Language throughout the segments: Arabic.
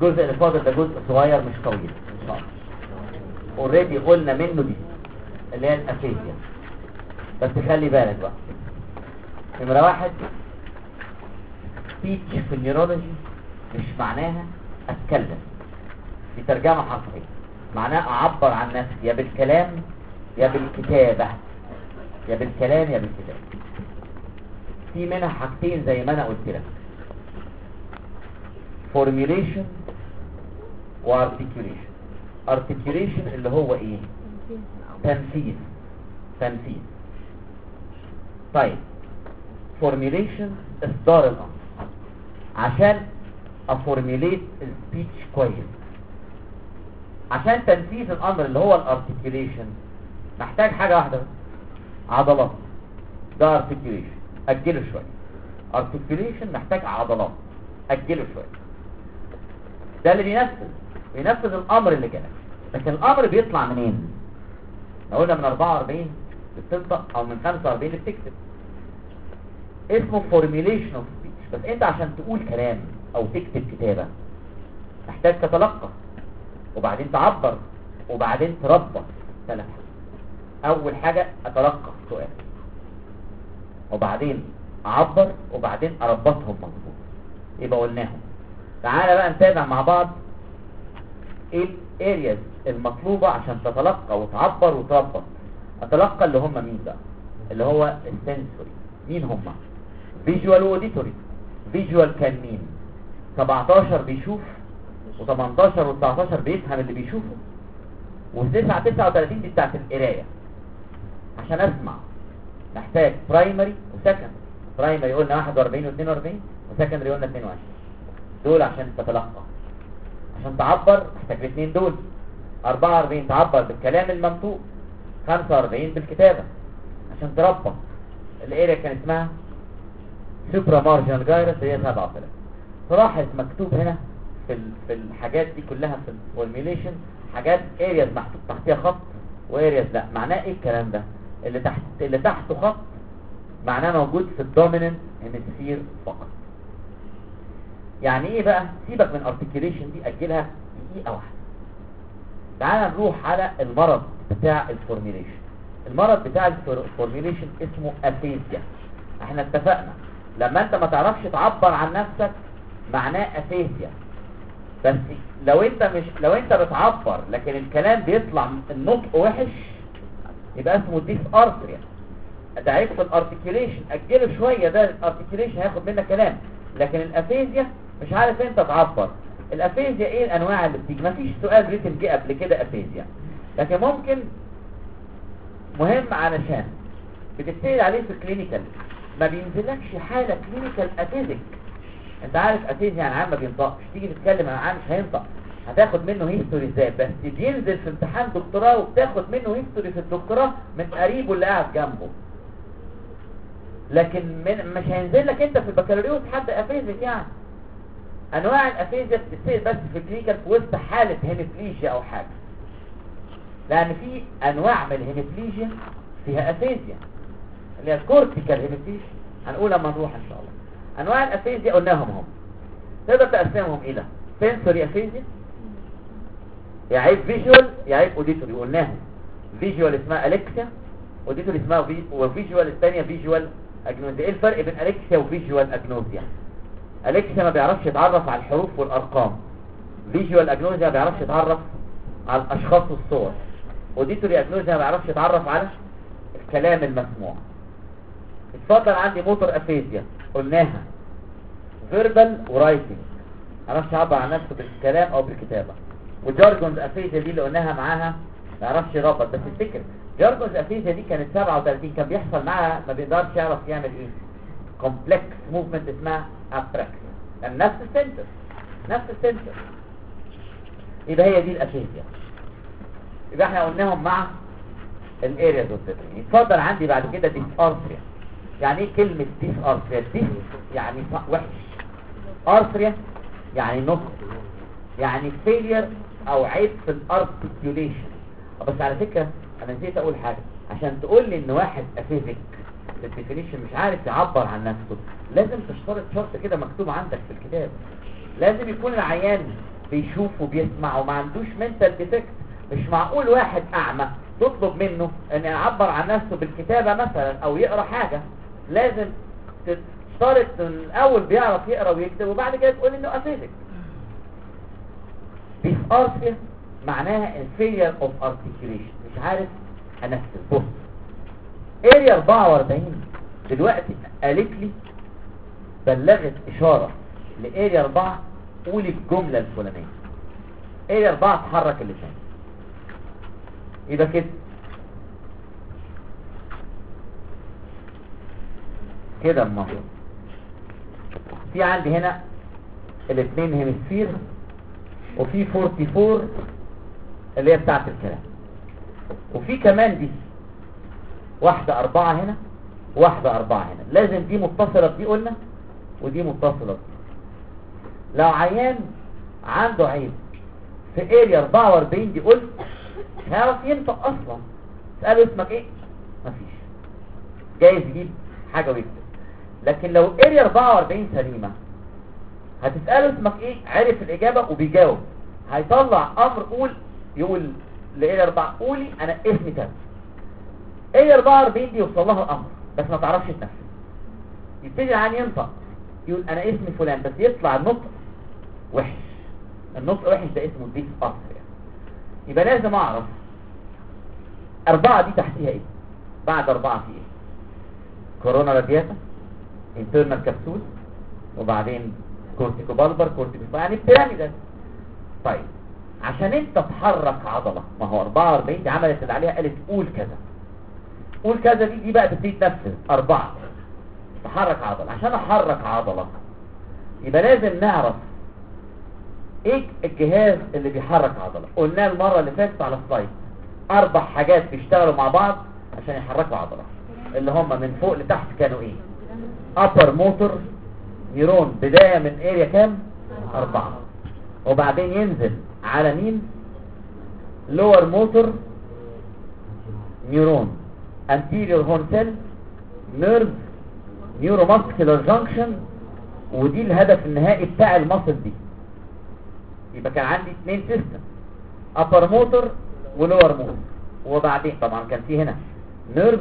والجزء اللي فاضل ده جزء صغير مش طويل ان شاء الله. اوريدي قلنا منه دي اللي هي الافيزيا. بس خلي بالك بقى، نمرة واحد، speech في النيورولوجي مش معناها اتكلم، دي ترجمة حرفية، معناها اعبر عن نفسي يا بالكلام يا بالكتابة، يا بالكلام يا بالكتابة. في منها حاجتين زي ما انا قلت لك، formulation و articulation. articulation اللي هو ايه؟ تنفيذ. طيب formulation اصدار الامر. عشان افورميليت السبيتش كويس، عشان تنفيذ الامر اللي هو الارتكيوليشن، محتاج حاجة واحدة بس، عضلات. ده ارتكيوليشن، اجله شوية. ارتكيوليشن محتاج عضلات، اجله شوية. ده اللي بينفذ الامر اللي جالك. لكن الامر بيطلع منين؟ لو قلنا من 44 بتنطق او من 45 بتكتب، اسمه formulation of speech. بس انت عشان تقول كلام او تكتب كتابة محتاج تتلقى، وبعدين تعبر، وبعدين تربط. 3 حاجات. اول حاجة اتلقى سؤال، وبعدين اعبر، وبعدين اربطهم مظبوط. يبقى قلناهم. تعالى بقى نتابع مع بعض ايه الارياز المطلوبة عشان تتلقى وتعبر وتربط. اتلقى اللي هم مين بقى؟ اللي هو السنسوري. مين هم؟ فيجوال واوديتوري. فيجوال كان مين؟ 17 بيشوف، و18 و19 بيفهم اللي بيشوفه، و39 دي بتاعت القراية. عشان اسمع محتاج برايمري وسكندري. برايمري قلنا 41 و42، وسكندري قلنا 22. دول عشان تتلقى. عشان تعبر محتاج الاثنين دول. 44 تعبر بالكلام المنطوق، 45 بالكتابة. عشان تربط الاريا كان اسمها سوبرا مارجنال جايرس، هي 37. فلاحظ مكتوب هنا في الحاجات دي كلها في الفورميليشن حاجات ارياز محطوط تحتها خط وارياز لا. معناه ايه الكلام ده؟ اللي تحته خط معناه موجود في الدوميننت هيمسفير فقط. يعني ايه بقى؟ سيبك من ارتكيوليشن دي، اجلها دقيقة واحدة. تعال نروح على المرض بتاع الفورميليشن. المرض بتاع الفورميليشن اسمه افيزيا. احنا اتفقنا لما انت ما تعرفش تعبر عن نفسك معناه افيزيا. بس لو انت بتعبر لكن الكلام بيطلع النطق وحش يبقى اسمه ديس ارثريا. ده عيب في الارتكيوليشن، اجله شوية. ده الارتكيوليشن هياخد منك كلام، لكن الافيزيا مش عارف انت تعبر. الافيزيا ايه الانواع اللي بتيجي؟ مفيش سؤال ريتم جه قبل كده افيزيا، لكن ممكن مهم علشان بتبتدي عليه في الكلينيكال. ما بينزلكش حالة كلينيكال افيزيك. انت عارف افيزيا يعني عام ما بينطقش، تيجي تتكلم عن عام مش هينطق، هتاخد منه هيستوري ازاي؟ بس بينزل في امتحان دكتوراه وبتاخد منه هيستوري في الدكتوراه من قريبه اللي قاعد جنبه. لكن مش هينزل لك انت في البكالوريوس حد افيزيك. يعني انواع الافيزيا بتتصير بس في الكلينيكال في وسط حالة هيميبليجيا او حاجة، لان في انواع من الهيميبليجيا فيها افيزيا اللي هي الكورتيكال هيميبليجيا، هنقول لما نروح ان شاء الله. انواع الافيزيا قلناهم هم، تقدر تقسمهم الى سنسوري افيزيا، يا عيب فيجوال يا عيب اوديتوري. قلناهم فيجوال اسمها اليكسيا، اوديتوري اسمها وفيجوال الثانيه فيجوال اجنوزيا. ايه الفرق بين اليكسيا وفيجوال اجنوزيا؟ اليكسيا ما بيعرفش يتعرف على الحروف والارقام، فيجوال اجنوزيا ما بيعرفش يتعرف على الاشخاص والصور، اوديتوري اجنوزيا ما بيعرفش يتعرف على الكلام المسموع. اتفضل عندي موتور افيزيا قلناها فيربال ورايتنج، ما يعرفش يعبر عن نفسه بالكلام او بالكتابه. وجارجونز افيزيا دي اللي قلناها معاها ما يعرفش يربط. بس افتكر جارجونز افيزيا دي كانت 37 كان بيحصل معاها ما بيقدرش يعرف يعمل ايه كومبلكس موفمنت اسمها ابراكسيا، لان نفس السنتر. يبقى هي دي الافيزيا. يبقى احنا قلناهم مع الارياز والسيترين. يتفضل عندي بعد كده ديس ارثريا. يعني ايه كلمة ديس ارثريا؟ ديس يعني وحش، ارثريا يعني نطق، يعني فيلير او عيب في الارتكيوليشن. بس على فكرة انا نسيت اقول حاجة، عشان تقول لي ان واحد افيزيك في الديفينيشن مش عارف يعبر عن نفسه، لازم تشترط شرط كده مكتوب عندك في الكتاب. لازم يكون العيان بيشوف وبيسمع وما عندوش منتال ديفكت. مش معقول واحد اعمى تطلب منه ان يعبر عن نفسه بالكتابة مثلا او يقرأ حاجة. لازم تشترط ان الاول بيعرف يقرأ ويكتب وبعد كده تقول انه افيزك. ديسارثيا معناها failure of articulation، مش عارف انفذ. بص اريا 44 دلوقتي قالت لي بلغت اشارة لاريا 4 قولي الجملة الفلانية. اريا 4 تحرك اللسان، يبقى كده كده المفروض في عندي هنا الاثنين هيمسفير وفي 44 اللي هي بتاعت الكلام، وفي كمان دي واحدة 4 هنا واحدة 4 هنا. لازم دي متصلة بدي قلنا ودي متصلة بدي. لو عيان عنده عيب في اريا 44 دي قلت مش هيعرف ينطق اصلا. تسأله اسمك ايه؟ مفيش، جايز يجيب حاجة ويكتب. لكن لو اريا 44 سليمة هتسأله اسمك ايه؟ عرف الاجابة وبيجاوب، هيطلع امر قول، يقول لاريا 4 قولي انا اسمي كذا. اريا 44 دي يوصل لها الامر بس ما تعرفش تنفذ. يبتدي العيان ينطق يقول انا اسمي فلان بس يطلع النطق وحش. النطق وحش ده اسمه ديسارثيا. يبقى لازم اعرف 4 دي تحتيها ايه، بعد 4 في ايه؟ كورونا رادياتا، انترنال كبسول، وبعدين كورتيكو بالبر، كورتيكو يعني بيراميدال. طيب عشان انت تحرك عضلة، ما هو 44 دي عملت اللي عليها، قالت قول كذا قول كذا. دي بقى تبتدي تنفذ 4 تحرك عضلة. عشان احرك عضلة يبقى لازم نعرف ايه الجهاز اللي بيحرك عضلة. قلنا المرة اللي فاتت على السلايد 4 حاجات بيشتغلوا مع بعض عشان يحركوا عضلة، اللي هم من فوق لتحت كانوا ايه؟ upper motor نيرون، بداية من اريا كام؟ 4، وبعدين ينزل على مين؟ lower motor نيرون، anterior horn cell nerve neuromuscular junction، ودي الهدف النهائي بتاع المصل دي. يبقى كان عندي 2 سيستم، upper motor ولور motor. وبعدين طبعا كان في هنا nerve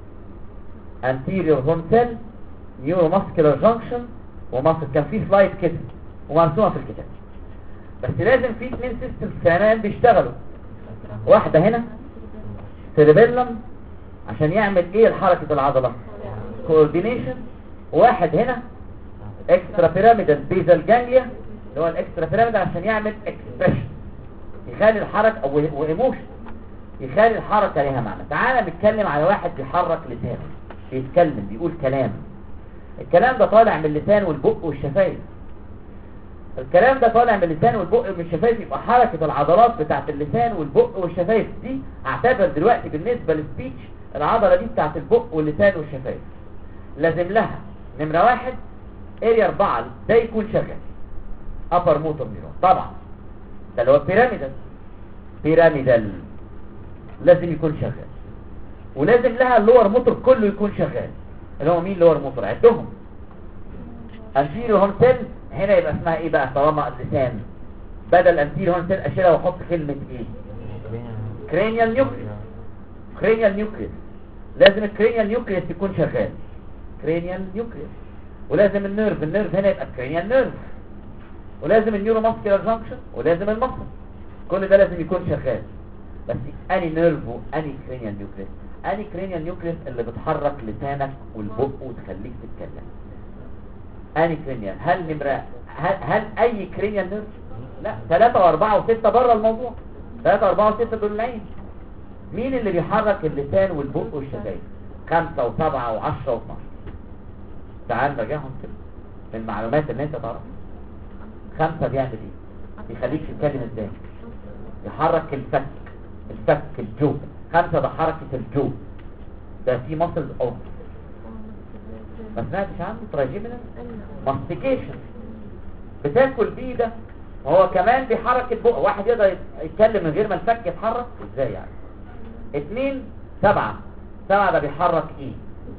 anterior horn cell neuromuscular junction ومصل. كان في سلايد كده ومرسومه في الكتاب. بس لازم في 2 سيستم كمان بيشتغلوا. واحدة هنا سيربيلم عشان يعمل ايه الحركة العضلة coordination، واحد هنا اكسترا بيراميدال بيزال جانجليا اللي هو الاكسترا بيراميدال عشان يعمل اكسبريشن، يخلي الحركة وايموشن، يخلي الحركة ليها معنى. تعالى نتكلم على واحد بيحرك لسانه، بيتكلم بيقول كلام. الكلام ده طالع من اللسان والبق والشفايف. الكلام ده طالع من اللسان والبق والشفايف، يبقى حركة العضلات بتاعت اللسان والبق والشفايف دي اعتبر دلوقتي بالنسبة للسبيتش العضلة دي بتاعت البق واللسان والشفايف. لازم لها نمرة 1 اريا 4 ده يكون شغال، upper motor neuron طبعا ده اللي هو بيراميدال لازم يكون شغال. ولازم لها اللور موتور كله يكون شغال، اللي هو مين اللور موتور؟ عدهم. anterior horn cell هنا يبقى اسمها ايه بقى طالما اللسان؟ بدل anterior horn cell اشيلها واحط كلمة ايه؟ cranial nucleus. cranial nucleus لازم الكرينيال نيوكليوس يكون شغال، cranial nucleus. ولازم النيرف هنا يبقى cranial nerve، ولازم النيورو ماسكولار جانكشن، ولازم المصل. كل ده لازم يكون شغال. بس اني نيرف واني cranial nucleus؟ اني cranial nucleus اللي بتحرك لسانك والبق وتخليك تتكلم. اني كرينيال؟ هل اي كرينيال نيرف؟ لا، 3 و4 و6 بره الموضوع. 3 و4 و6 دول العين. مين اللي بيحرك اللسان والبق والشفايف؟ 5 و7 و10 و12. تعال نراجعهم كده من المعلومات اللي انت تعرفها. 5 بيعمل ايه؟ بيخليك تتكلم ازاي؟ يحرك الفك الجو. 5 ده حركة الجو، ده في ماسلز اوف ما سمعتش عنه تراجيمينال ماستيكيشن، بتاكل بيه ده. هو كمان بيحرك البق. واحد يقدر يتكلم من غير ما الفك يتحرك ازاي يعني؟ 2 7 ده بيحرك ايه؟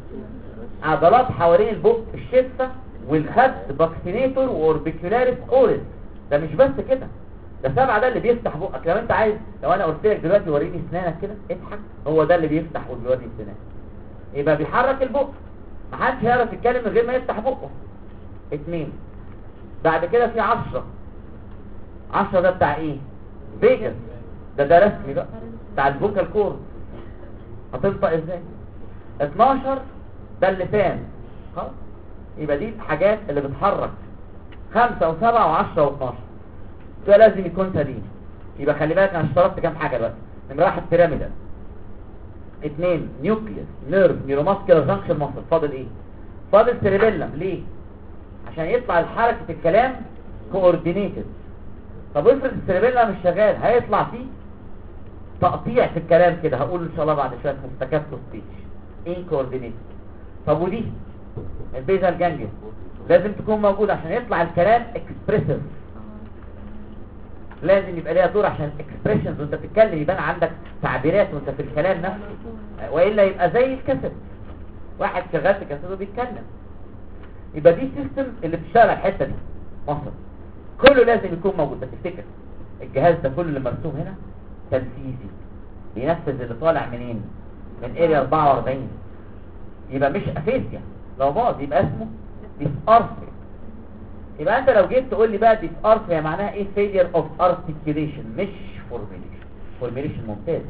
عضلات حوالين البق، الشفة والخد باكسينيتور واوربيكولاريس اوريس. ده مش بس كده، ده 7 ده اللي بيفتح بقك. لو انت عايز، لو انا قلت لك دلوقتي وريني اسنانك كده اضحك، هو ده اللي بيفتح وبيوري السنان، يبقى بيحرك البق. محدش هيعرف يتكلم من غير ما يفتح بقه. 2. بعد كده في 10. 10 ده بتاع ايه؟ فيجاس. ده رسمي بقى بتاع الفوكال كورد، هتنطق ازاي. 12 ده اللسان. خلاص، يبقى دي الحاجات اللي بتحرك. 5 و7 و10 و12 ده لازم يكون سليم. يبقى خلي بالك انا اشترطت كام حاجه دلوقتي. نمره 1 بيراميدال، 2 نيوكليس نيرف نيوروماسكولار جانكشن ماسل. فاضل ايه؟ فاضل سيريبيلم. ليه؟ عشان يطلع حركه الكلام كوردينيتد. طب افرض السيريبيلم مش شغال، هيطلع فيه تقطيع في الكلام كده. هقول ان شاء الله بعد شويه مستكاتو سبيتش ان كوردينيتد. طب ودي البيزال جانجليون لازم تكون موجوده عشان يطلع الكلام اكسبريسيف. لازم يبقى ليها دور عشان اكسبريشنز وانت بتتكلم يبان عندك تعبيرات وانت في الكلام نفسه، والا يبقى زي الكاسيت، واحد شغال في كاسيت وبيتكلم. يبقى دي سيستم اللي بتشتغل الحته دي مصر كله لازم يكون موجود. بس افتكر الجهاز ده كله اللي مرسوم هنا تنفيذي، بينفذ اللي طالع منين؟ من اريا 44. يبقى مش افيسيا، لو باظ يبقى اسمه ديسارثريا. يبقى انت لو جيت تقول لي بقى ديسارثريا معناها ايه؟ failure of articulation مش formulation ممتاز.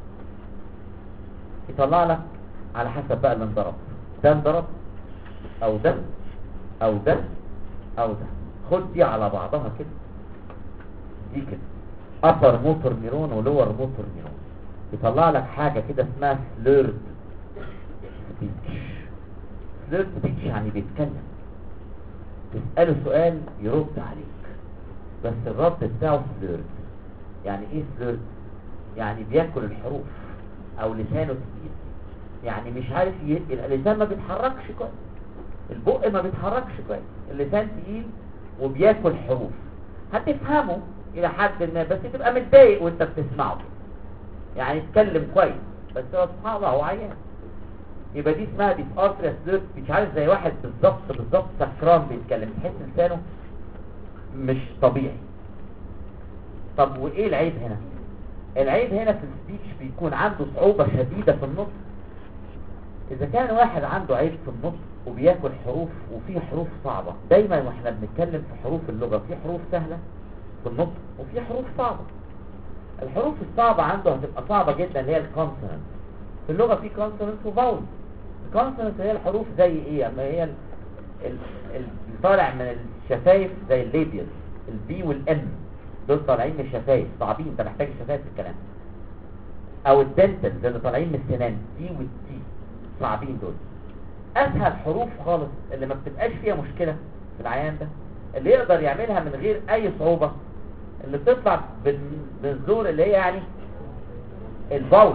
يطلع لك على حسب بقى اللي انضرب، ده انضرب او ده او ده او ده. خد دي على بعضها كده، دي كده upper motor neuron و lower motor neuron، يطلع لك حاجة كده اسمها slurred speech. slurred speech يعني بيتكلم، تسأله سؤال يرد عليك بس الرد بتاعه slurred. يعني ايه slurred؟ يعني بياكل الحروف او لسانه تقيل، يعني مش عارف اللسان ما بيتحركش كويس، البق ما بيتحركش كويس، اللسان تقيل وبياكل حروف. هتفهمه الى حد ما بس تبقى متضايق وانت بتسمعه، يعني يتكلم كويس بس هو سبحان الله هو عيان. يبقى دي اسمها ديسارثريا سليرد، مش عارف زي واحد بالظبط سكران بيتكلم، تحس لسانه مش طبيعي. طب وايه العيب هنا؟ العيب هنا في السبيتش بيكون عنده صعوبة شديدة في النطق. اذا كان واحد عنده عيب في النطق وبياكل حروف وفي حروف صعبة، دايما واحنا بنتكلم في حروف اللغة في حروف سهلة في النطق وفي حروف صعبة. الحروف الصعبة عنده هتبقى صعبة جدا اللي هي الكونسونانت. في اللغة في كونسونانت وفاول. الكونسونانت هي الحروف زي ايه؟ اما هي اللي طالع من الشفايف زي الليبيال، البي والام دول طالعين من الشفايف صعبين، انت محتاج الشفايف في الكلام. او الدنتل زي اللي طالعين من السنان، دي والتي صعبين دول. اسهل حروف خالص اللي ما بتبقاش فيها مشكلة في العيان ده، اللي يقدر يعملها من غير اي صعوبة، اللي بتطلع بالزور اللي هي يعني الفاول،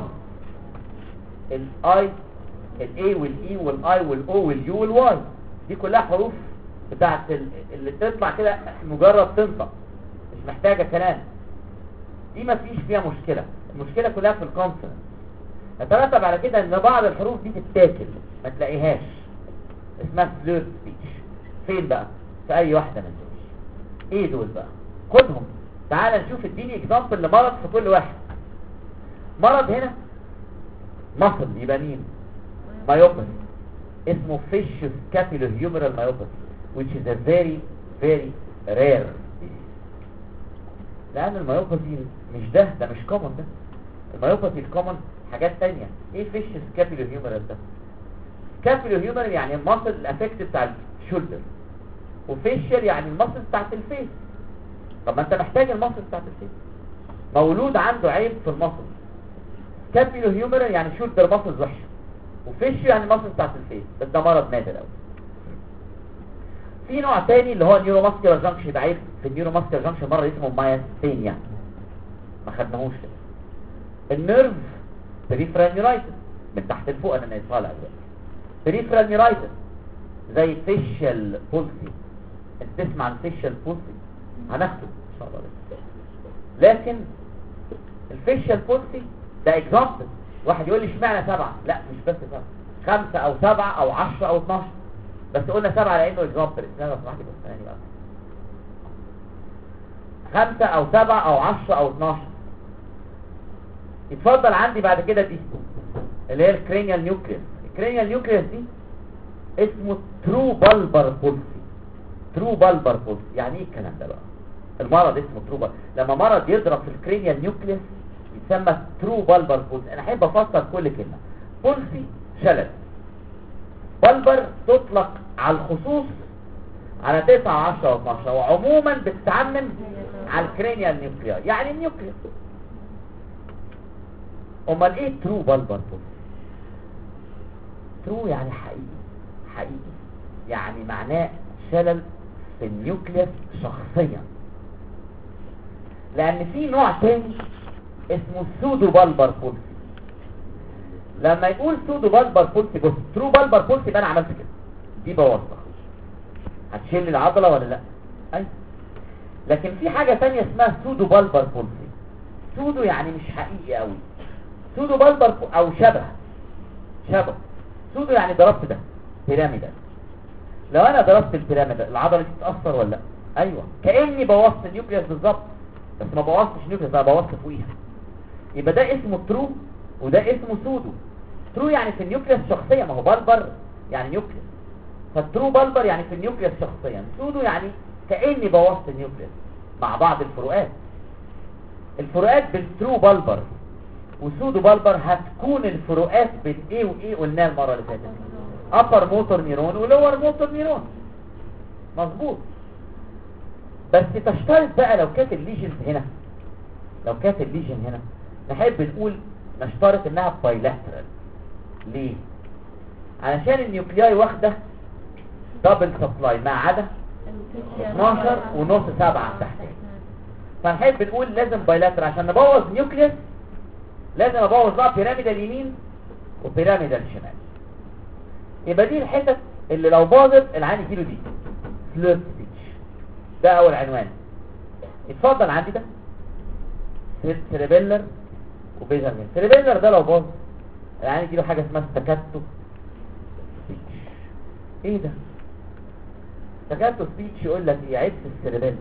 الاي الاي والاي والاي والاو واليو والواي، دي كلها حروف بتاعت اللي تطلع كده مجرد تنطق مش محتاجة كلام. دي ما فيش فيها مشكلة، المشكلة كلها في الكونسونانت. يترتب على كده ان بعض الحروف دي تتاكل ما تلاقيهاش، اسمها سليرد سبيتش. فين بقى؟ في اي واحدة من دول. ايه دول بقى؟ خدهم تعال نشوف، اديني اكزامبل لمرض في كل واحد. مرض هنا مصل يبقى مين؟ مايوباثي، اسمه فيش سكابيلوهيومرال مايوباثي which is a very very rare disease. لان المايوباثي مش ده مش كومن. ده المايوباثي الكومن حاجات تانية. ايه فيش سكابيلوهيومرال ده؟ سكابيلوهيومرال يعني المصل الافكت بتاع الشولدر، وفيشل يعني المصل بتاعت الفيس. طب ما انت محتاج المصل بتاعت الفيس. مولود عنده عيب في المصل. سكابيلوهيومرال يعني شولدر مصل وحشه، وفيش يعني المصل بتاعت الفيس، بس ده مرض نادر قوي. في نوع تاني اللي هو نيوروماسكولار جانكشن، يبقى عيب في النيوروماسكولار جانكشن مرض اسمه مايستينيا، ما خدناهوش كده. النيرف بريفرال نيورايتس، من تحت لفوق انا طالع دلوقتي. بريفرال نيورايتس زي فيشل بولسي، انت تسمع عن فيشل بولسي هناخده ان شاء الله. لكن الفيشل بولسي ده اكزامبل. واحد يقول لي اشمعنى 7؟ لا مش بس 7، 5 او 7 او 10 او 12، بس قلنا 7 لانه اكزامبل. اسمها صراحه بس ثاني بقى. 5 او 7 او 10 او 12. يتفضل عندي بعد كده دي اللي هي الكرينيال نيوكليوس. الكرينيال نيوكليوس دي اسمه ترو بالبر بولسي. ترو بالبر بولسي يعني ايه الكلام ده بقى؟ المرض اسمه ترو بالبر. لما مرض يضرب في الكرينيال نيوكليوس يتسمى ترو بالبر بولسي. انا احب افسر كل كلمه. بولسي شلل، بالبر تطلق على الخصوص على 9 و10 و12، وعموما بتتعمم على الكرينيال نيوكليا يعني النيوكليس. امال ايه ترو بالبر بولسي؟ ترو يعني حقيقي، حقيقي يعني معناه شلل في النيوكليس شخصيا. لان في نوع تاني اسمه سودو بالبر بولسي. لما يقول سودو بالبر بولسي، بص ترو بالبر بولسي يبقى انا عملت كده، دي بوظتها، هتشيل العضله ولا لا؟ ايوه. لكن في حاجه ثانيه اسمها سودو بالبر بولسي. سودو يعني مش حقيقي قوي، سودو بالبر او شبه. سودو يعني ضربت ده بيراميدال. لو انا ضربت البيراميدال العضله دي تتاثر ولا لا؟ ايوه، كاني بوظت النيوكليوس بالظبط، بس ما بوظتش النيوكليوس، انا بوظت فوقيها. يبقى ده اسمه ترو وده اسمه سودو. ترو يعني في النيوكليوس شخصيا، ما هو بالبر يعني نيوكليوس، فالترو بالبر يعني في النيوكليوس شخصيا. سودو يعني كاني بوظت النيوكليوس. مع بعض الفروقات بالترو بالبر وسودو بالبر هتكون الفروقات بين ايه وايه قلناها المره اللي فاتت، ابر موتور نيرون ولور موتور نيرون. مظبوط. بس تشترط بقى لو كانت الليجن هنا، نحب نقول نشترط انها بايلاترال. ليه؟ علشان النيوكلياي واخده دبل سبلاي ما عدا 12 ونص 7 تحت. فنحب نقول لازم بايلاترال عشان نبوظ نيوكليوس، لازم ابوظ بقى بيراميدال يمين وبيراميدال شمال. يبقى دي الحتت اللي لو باظت العين يجيله دي سليرب سبيتش. ده اول عنوان. اتفضل عندي ده سيربيلر وبيزالين. سيربيلر ده لو باظ العين يجيله حاجه اسمها ستاكاتو سبيتش. ايه ده ستاكاتو سبيتش؟ يقول لك ايه؟ عيب في السيربيلر.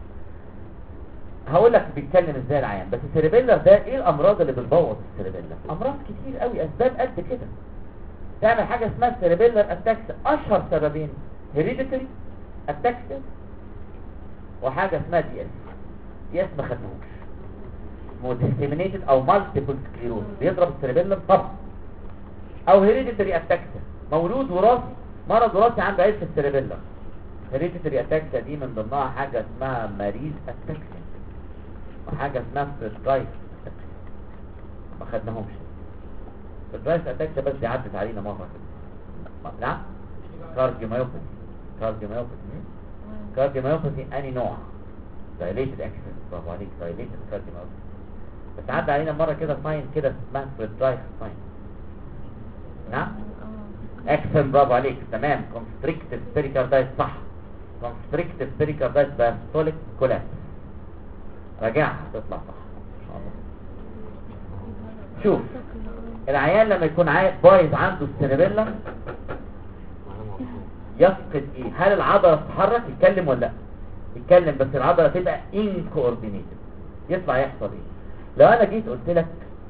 هقول لك بيتكلم ازاي العيان. بس السيربيلر ده ايه الامراض اللي بتبوظ السيربيلر؟ امراض كتير قوي، اسباب قد كده تعمل حاجه اسمها سيربيلر اتاكس. اشهر سببين هيريديتري اتاكس وحاجه اسمها دي اس ما خدناهوش، اسمه ديسيمينيتد او مالتيبل سكليروز بيضرب السيربيلر طبعا، او هيريديتري اتاكس مولود وراثي، مرض وراثي عنده عيب في السيربيلر. هيريديتري اتاكس دي من ضمنها حاجه اسمها ماريز اتاكس وحاجه اسمها سترايف اتاكس ما خدناهمش. سترايف اتاكس بس دي عدت علينا مره كده. نعم كارديوميوباثي اني نوع؟ دايليتد اكسس. برافو عليك، دايليتد كارديوميوباثي. بس عدى علينا مره كده ساين كده اسمها سترايف ساين. نعم اكسن. برافو عليك، تمام. كونستريكتيف بيريكاردايت صح، كونستريكتيف بيريكاردايت باستوليك كولابس. راجعها تطلع صح ان شاء الله. شوف العيان لما يكون بايظ عنده السيربيلم يفقد ايه؟ هل العضله تتحرك يتكلم ولا لا؟ يتكلم، بس العضله تبقى انكوردينيتد. يطلع يحصل ايه؟ لو انا جيت قلت لك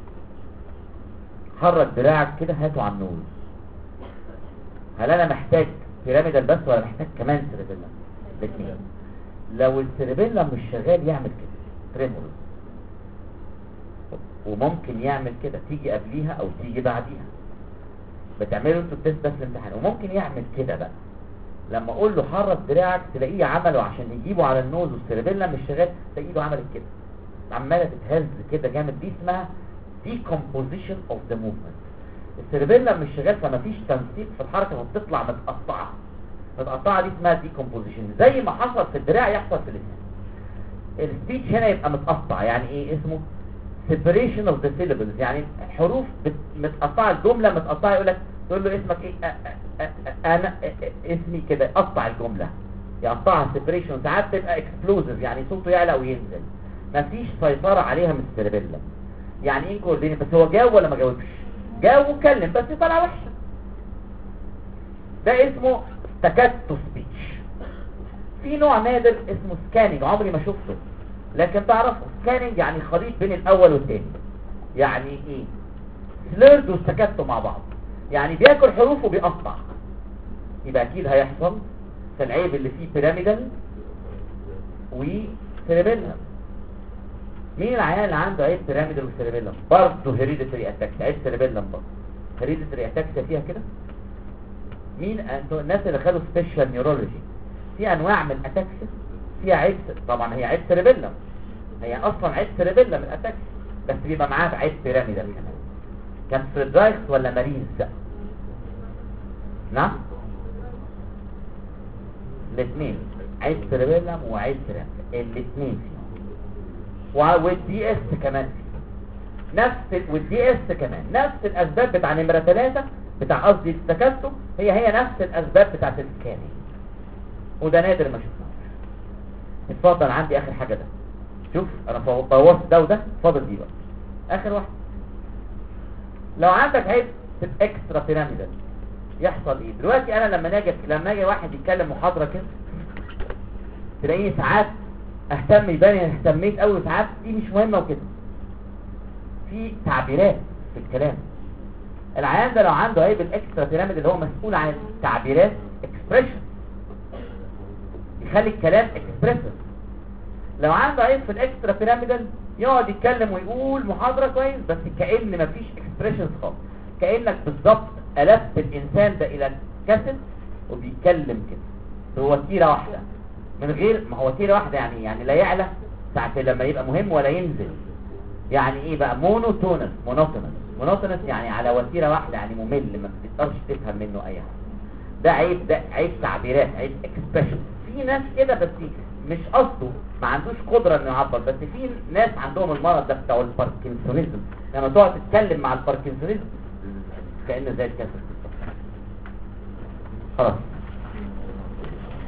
حرك دراعك كده هاته على النور، هل انا محتاج بيراميدال بس ولا محتاج كمان سيربيلم؟ الاثنين. لو السيربيلم مش شغال يعمل كده تريمولز، وممكن يعمل كده تيجي قبليها او تيجي بعديها، بتعملوا انتوا التست ده في الامتحان. وممكن يعمل كده بقى لما اقول له حرك دراعك تلاقيه عمله عشان يجيبه على النوز والسيربيلم مش شغال، تلاقيه ايده عملت كده عماله تتهز كده جامد. دي اسمها decomposition of the movement. السيربيلم مش شغال فما فيش تنسيق في الحركه فبتطلع متقطعه. دي اسمها decomposition. زي ما حصل في الدراع يحصل في اللسان. السبيتش هنا يبقى متقطع. يعني ايه؟ اسمه separation of the syllables. يعني الحروف متقطعه، الجمله متقطعه. يقول لك تقول له اسمك ايه؟ انا اسمي كده، قطع الجمله يقطعها separation. ساعات تبقى explosive يعني صوته يعلى وينزل، مفيش سيطره عليها من السيربيلم. يعني ايه كوردينيت؟ بس هو جاوب ولا ما جاوبش؟ جاوب واتكلم بس طلع وحشه. ده اسمه تكاتو سبيتش. في نوع نادر اسمه سكانينج، عمري ما شفته. لكن تعرفوا سكاننج يعني خليط بين الاول والثاني. يعني ايه؟ سليرد واستكتوا مع بعض، يعني بياكل حروف وبيقطع. يبقى اكيد هيحصل في العيب اللي فيه بيراميدال وسيريبيلم. مين العيان اللي عنده عيب بيراميدال وسيريبيلم؟ برضه هيريديتري اتاكس، عيب سيريبيلم برضه. هيريديتري اتاكس فيها كده. مين انتوا الناس اللي خدوا سبيشال نيورولوجي؟ في انواع من الاتاكس فيها عيب، طبعا هي عيب سيريبيلم، هي اصلا عيب سيريبيلم الاتاكس، بس بيبقى معاه عيب بيراميدال كمان. كان فريدرايكس ولا ماريز؟ نعم الاثنين، عيب سيريبيلم وعيب بيراميدال الاثنين فيهم، والدي اس كمان فيه نفس، والدي اس كمان نفس الاسباب بتاع نمرة 3 بتاع قصدي التكتم، هي نفس الاسباب بتاعت السكاني، وده نادر ما شفناه. اتفضل عندي اخر حاجة ده. شوف انا بوظت ده وده، فاضل دي بقى اخر واحد. لو عندك عيب في الاكسترا بيراميدال يحصل ايه دلوقتي؟ انا لما اجي واحد يتكلم محاضرة كده تلاقيه ساعات اهتم يبان انا اهتميت قوي، ساعات دي مش مهمة وكده، في تعبيرات في الكلام. العيان ده لو عنده عيب الاكسترا بيراميدال اللي هو مسؤول عن التعبيرات اكسبريشن، يخلي الكلام اكسبريسيف. لو عنده عيب في الاكسترا بيراميدال يقعد يتكلم ويقول محاضرة كويس بس كأن مفيش اكسبريشنز خالص، كأنك بالظبط قلبت الانسان ده الى كاسيت وبيتكلم كده بوتيرة واحدة، من غير ما هو وتيرة واحدة يعني لا يعلى ساعة لما يبقى مهم ولا ينزل. يعني ايه بقى؟ مونوتونس يعني على وتيرة واحدة، يعني ممل ما بتقدرش تفهم منه اي حاجة. ده عيب تعبيرات، عيب اكسبريشن. في ناس كده بس مش قصده، ما عندوش قدرة انه يعبر، بس في ناس عندهم المرض ده بتاع الباركنسونيزم، لما تقعد تتكلم مع الباركنسونيزم كأنه زي الكسر. خلاص